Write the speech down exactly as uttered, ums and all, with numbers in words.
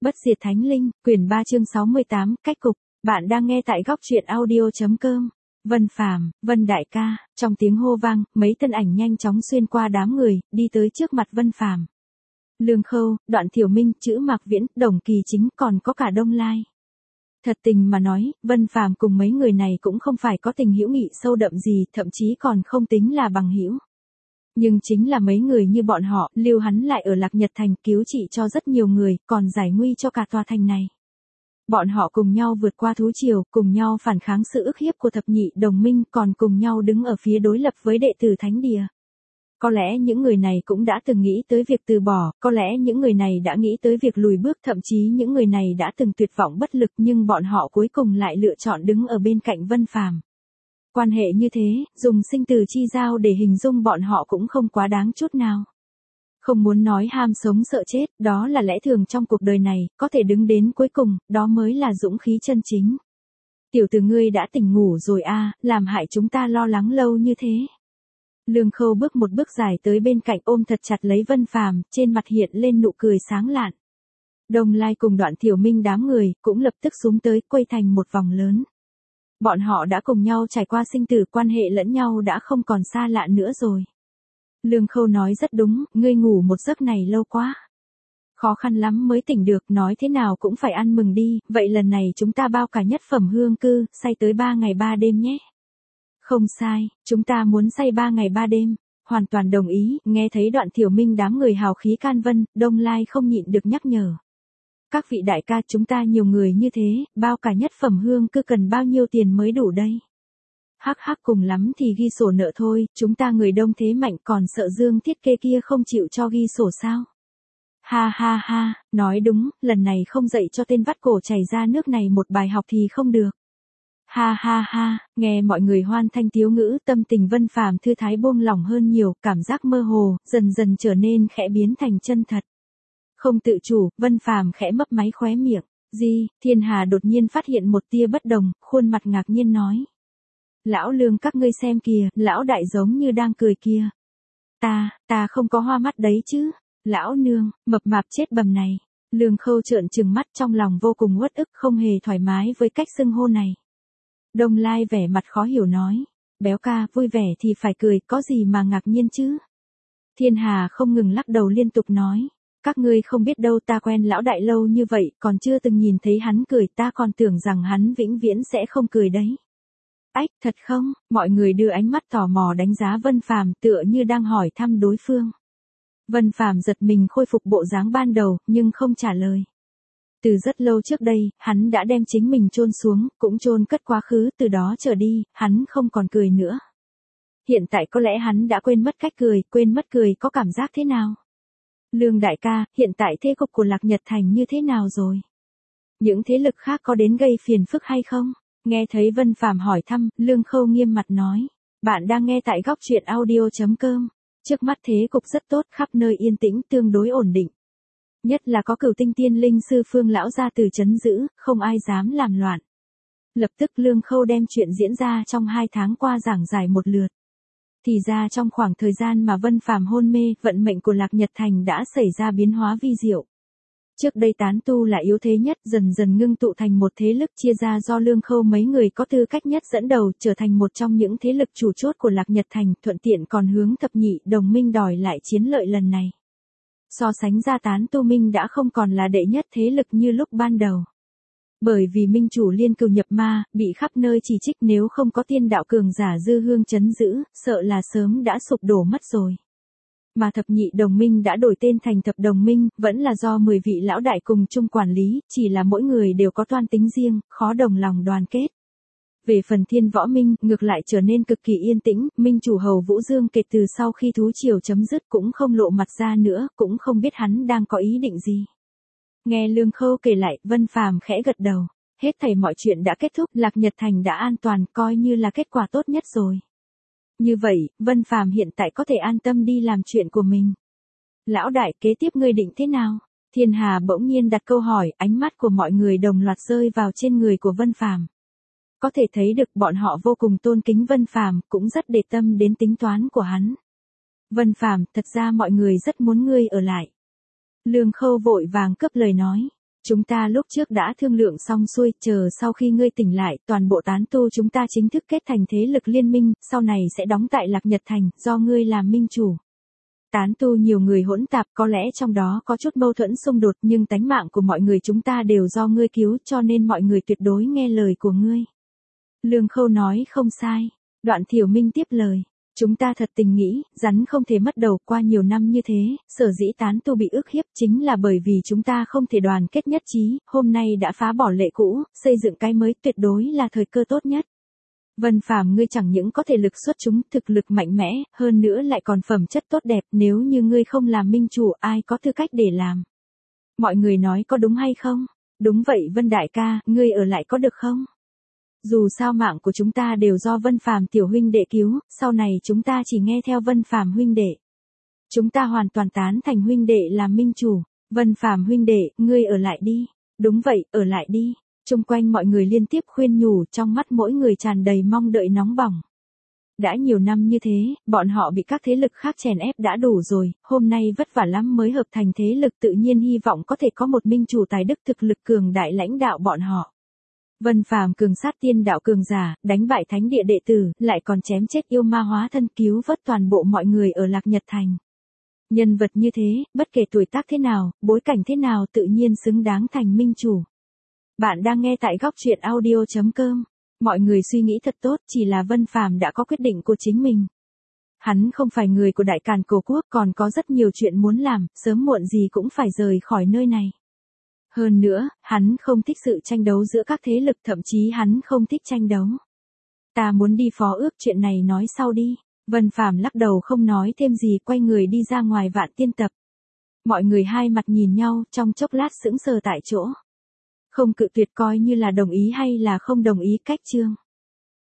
Bất diệt thánh linh, quyển ba chương sáu mươi tám, cách cục. Bạn đang nghe tại góc truyện audio chấm com. Vân Phàm, Vân đại ca, trong tiếng hô vang, mấy thân ảnh nhanh chóng xuyên qua đám người, đi tới trước mặt Vân Phàm. Lương Khâu, Đoạn Thiểu Minh, Chữ Mạc Viễn, Đồng Kỳ Chính, còn có cả Đông Lai. Thật tình mà nói, Vân Phàm cùng mấy người này cũng không phải có tình hữu nghị sâu đậm gì, thậm chí còn không tính là bằng hữu. Nhưng chính là mấy người như bọn họ, lưu hắn lại ở Lạc Nhật Thành cứu trị cho rất nhiều người, còn giải nguy cho cả tòa thành này. Bọn họ cùng nhau vượt qua thú triều, cùng nhau phản kháng sự ức hiếp của thập nhị đồng minh, còn cùng nhau đứng ở phía đối lập với đệ tử Thánh Địa. Có lẽ những người này cũng đã từng nghĩ tới việc từ bỏ, có lẽ những người này đã nghĩ tới việc lùi bước, thậm chí những người này đã từng tuyệt vọng bất lực, nhưng bọn họ cuối cùng lại lựa chọn đứng ở bên cạnh Vân Phàm. Quan hệ như thế, dùng sinh tử chi giao để hình dung bọn họ cũng không quá đáng chút nào. Không muốn nói ham sống sợ chết, đó là lẽ thường trong cuộc đời này, có thể đứng đến cuối cùng, đó mới là dũng khí chân chính. Tiểu tử ngươi đã tỉnh ngủ rồi a, làm hại chúng ta lo lắng lâu như thế. Lương Khâu bước một bước dài tới bên cạnh ôm thật chặt lấy Vân Phàm, trên mặt hiện lên nụ cười sáng lạn. Đông Lai cùng Đoạn Thiểu Minh đám người, cũng lập tức xuống tới, quay thành một vòng lớn. Bọn họ đã cùng nhau trải qua sinh tử, quan hệ lẫn nhau đã không còn xa lạ nữa rồi. Lương Khâu nói rất đúng, ngươi ngủ một giấc này lâu quá. Khó khăn lắm mới tỉnh được, nói thế nào cũng phải ăn mừng đi, vậy lần này chúng ta bao cả nhất phẩm hương cư, say tới ba ngày ba đêm nhé. Không sai, chúng ta muốn say ba ngày ba đêm, hoàn toàn đồng ý, nghe thấy Đoạn Thiểu Minh đám người hào khí can vân, Đông Lai không nhịn được nhắc nhở. Các vị đại ca, chúng ta nhiều người như thế, bao cả nhất phẩm hương cư cần bao nhiêu tiền mới đủ đây? Hắc hắc, cùng lắm thì ghi sổ nợ thôi, chúng ta người đông thế mạnh, còn sợ Dương Thiết Kê kia không chịu cho ghi sổ sao? Ha ha ha, nói đúng, lần này không dạy cho tên vắt cổ chảy ra nước này một bài học thì không được. Ha ha ha, nghe mọi người hoan thanh tiếu ngữ, tâm tình Vân Phàm thư thái buông lỏng hơn nhiều, cảm giác mơ hồ, dần dần trở nên khẽ biến thành chân thật. Không tự chủ, Vân Phàm khẽ mấp máy khóe miệng. Gì? Thiên Hà đột nhiên phát hiện một tia bất đồng, khuôn mặt ngạc nhiên nói. Lão Lương, các ngươi xem kìa, lão đại giống như đang cười kia. Ta, ta không có hoa mắt đấy chứ. Lão nương, mập mạp chết bầm này. Lương Khâu trợn trừng mắt, trong lòng vô cùng uất ức, không hề thoải mái với cách xưng hô này. Đông Lai vẻ mặt khó hiểu nói. Béo ca, vui vẻ thì phải cười, có gì mà ngạc nhiên chứ. Thiên Hà không ngừng lắc đầu liên tục nói. Các ngươi không biết đâu, ta quen lão đại lâu như vậy, còn chưa từng nhìn thấy hắn cười, ta còn tưởng rằng hắn vĩnh viễn sẽ không cười đấy. Ách, thật không? Mọi người đưa ánh mắt tò mò đánh giá Vân Phàm, tựa như đang hỏi thăm đối phương. Vân Phàm giật mình khôi phục bộ dáng ban đầu, nhưng không trả lời. Từ rất lâu trước đây, hắn đã đem chính mình chôn xuống, cũng chôn cất quá khứ, từ đó trở đi, hắn không còn cười nữa. Hiện tại có lẽ hắn đã quên mất cách cười, quên mất cười có cảm giác thế nào. Lương đại ca, hiện tại thế cục của Lạc Nhật Thành như thế nào rồi? Những thế lực khác có đến gây phiền phức hay không? Nghe thấy Vân Phàm hỏi thăm, Lương Khâu nghiêm mặt nói. Bạn đang nghe tại góc truyện audio chấm com. Trước mắt thế cục rất tốt, khắp nơi yên tĩnh, tương đối ổn định. Nhất là có Cửu Tinh Tiên Linh sư Phương lão gia từ trấn giữ, không ai dám làm loạn. Lập tức Lương Khâu đem chuyện diễn ra trong hai tháng qua giảng giải một lượt. Thì ra trong khoảng thời gian mà Vân Phàm hôn mê, vận mệnh của Lạc Nhật Thành đã xảy ra biến hóa vi diệu. Trước đây tán tu là yếu thế nhất, dần dần ngưng tụ thành một thế lực chia ra do Lương Khâu mấy người có tư cách nhất dẫn đầu, trở thành một trong những thế lực chủ chốt của Lạc Nhật Thành, thuận tiện còn hướng thập nhị đồng minh đòi lại chiến lợi lần này. So sánh ra tán tu minh đã không còn là đệ nhất thế lực như lúc ban đầu. Bởi vì minh chủ liên cừu nhập ma, bị khắp nơi chỉ trích, nếu không có tiên đạo cường giả dư hương chấn giữ, sợ là sớm đã sụp đổ mất rồi. Mà thập nhị đồng minh đã đổi tên thành thập đồng minh, vẫn là do mười vị lão đại cùng chung quản lý, chỉ là mỗi người đều có toan tính riêng, khó đồng lòng đoàn kết. Về phần Thiên Võ Minh, ngược lại trở nên cực kỳ yên tĩnh, minh chủ Hầu Vũ Dương kể từ sau khi thú triều chấm dứt cũng không lộ mặt ra nữa, cũng không biết hắn đang có ý định gì. Nghe Lương Khâu kể lại, Vân Phàm khẽ gật đầu. Hết thảy mọi chuyện đã kết thúc, Lạc Nhật Thành đã an toàn, coi như là kết quả tốt nhất rồi. Như vậy, Vân Phàm hiện tại có thể an tâm đi làm chuyện của mình. Lão đại, kế tiếp ngươi định thế nào? Thiên Hà bỗng nhiên đặt câu hỏi, ánh mắt của mọi người đồng loạt rơi vào trên người của Vân Phàm. Có thể thấy được bọn họ vô cùng tôn kính Vân Phàm, cũng rất để tâm đến tính toán của hắn. Vân Phàm, thật ra mọi người rất muốn ngươi ở lại. Lương Khâu vội vàng cướp lời nói. Chúng ta lúc trước đã thương lượng xong xuôi, chờ sau khi ngươi tỉnh lại, toàn bộ tán tu chúng ta chính thức kết thành thế lực liên minh, sau này sẽ đóng tại Lạc Nhật Thành, do ngươi làm minh chủ. Tán tu nhiều người hỗn tạp, có lẽ trong đó có chút mâu thuẫn xung đột, nhưng tánh mạng của mọi người chúng ta đều do ngươi cứu, cho nên mọi người tuyệt đối nghe lời của ngươi. Lương Khâu nói không sai. Đoạn Thiểu Minh tiếp lời. Chúng ta thật tình nghĩ, rắn không thể mất đầu, qua nhiều năm như thế, sở dĩ tán tu bị ức hiếp chính là bởi vì chúng ta không thể đoàn kết nhất trí, hôm nay đã phá bỏ lệ cũ, xây dựng cái mới, tuyệt đối là thời cơ tốt nhất. Vân Phàm, ngươi chẳng những có thể lực xuất chúng, thực lực mạnh mẽ, hơn nữa lại còn phẩm chất tốt đẹp, nếu như ngươi không làm minh chủ, ai có tư cách để làm? Mọi người nói có đúng hay không? Đúng vậy Vân đại ca, ngươi ở lại có được không? Dù sao mạng của chúng ta đều do Vân Phàm tiểu huynh đệ cứu, sau này chúng ta chỉ nghe theo Vân Phàm huynh đệ. Chúng ta hoàn toàn tán thành huynh đệ làm minh chủ. Vân Phàm huynh đệ, ngươi ở lại đi. Đúng vậy, ở lại đi. Chung quanh mọi người liên tiếp khuyên nhủ, trong mắt mỗi người tràn đầy mong đợi nóng bỏng. Đã nhiều năm như thế, bọn họ bị các thế lực khác chèn ép đã đủ rồi, hôm nay vất vả lắm mới hợp thành thế lực, tự nhiên hy vọng có thể có một minh chủ tài đức thực lực cường đại lãnh đạo bọn họ. Vân Phàm cường sát tiên đạo cường giả, đánh bại thánh địa đệ tử, lại còn chém chết yêu ma hóa thân, cứu vớt toàn bộ mọi người ở Lạc Nhật Thành. Nhân vật như thế, bất kể tuổi tác thế nào, bối cảnh thế nào, tự nhiên xứng đáng thành minh chủ. Bạn đang nghe tại góc truyện audio chấm com. Mọi người suy nghĩ thật tốt, chỉ là Vân Phàm đã có quyết định của chính mình. Hắn không phải người của Đại Càn Cổ Quốc, còn có rất nhiều chuyện muốn làm, sớm muộn gì cũng phải rời khỏi nơi này. Hơn nữa, hắn không thích sự tranh đấu giữa các thế lực, thậm chí hắn không thích tranh đấu. Ta muốn đi phó ước, chuyện này nói sau đi. Vân Phàm lắc đầu không nói thêm gì, quay người đi ra ngoài Vạn Tiên Tập. Mọi người hai mặt nhìn nhau, trong chốc lát sững sờ tại chỗ. Không cự tuyệt coi như là đồng ý hay là không đồng ý, cách chương.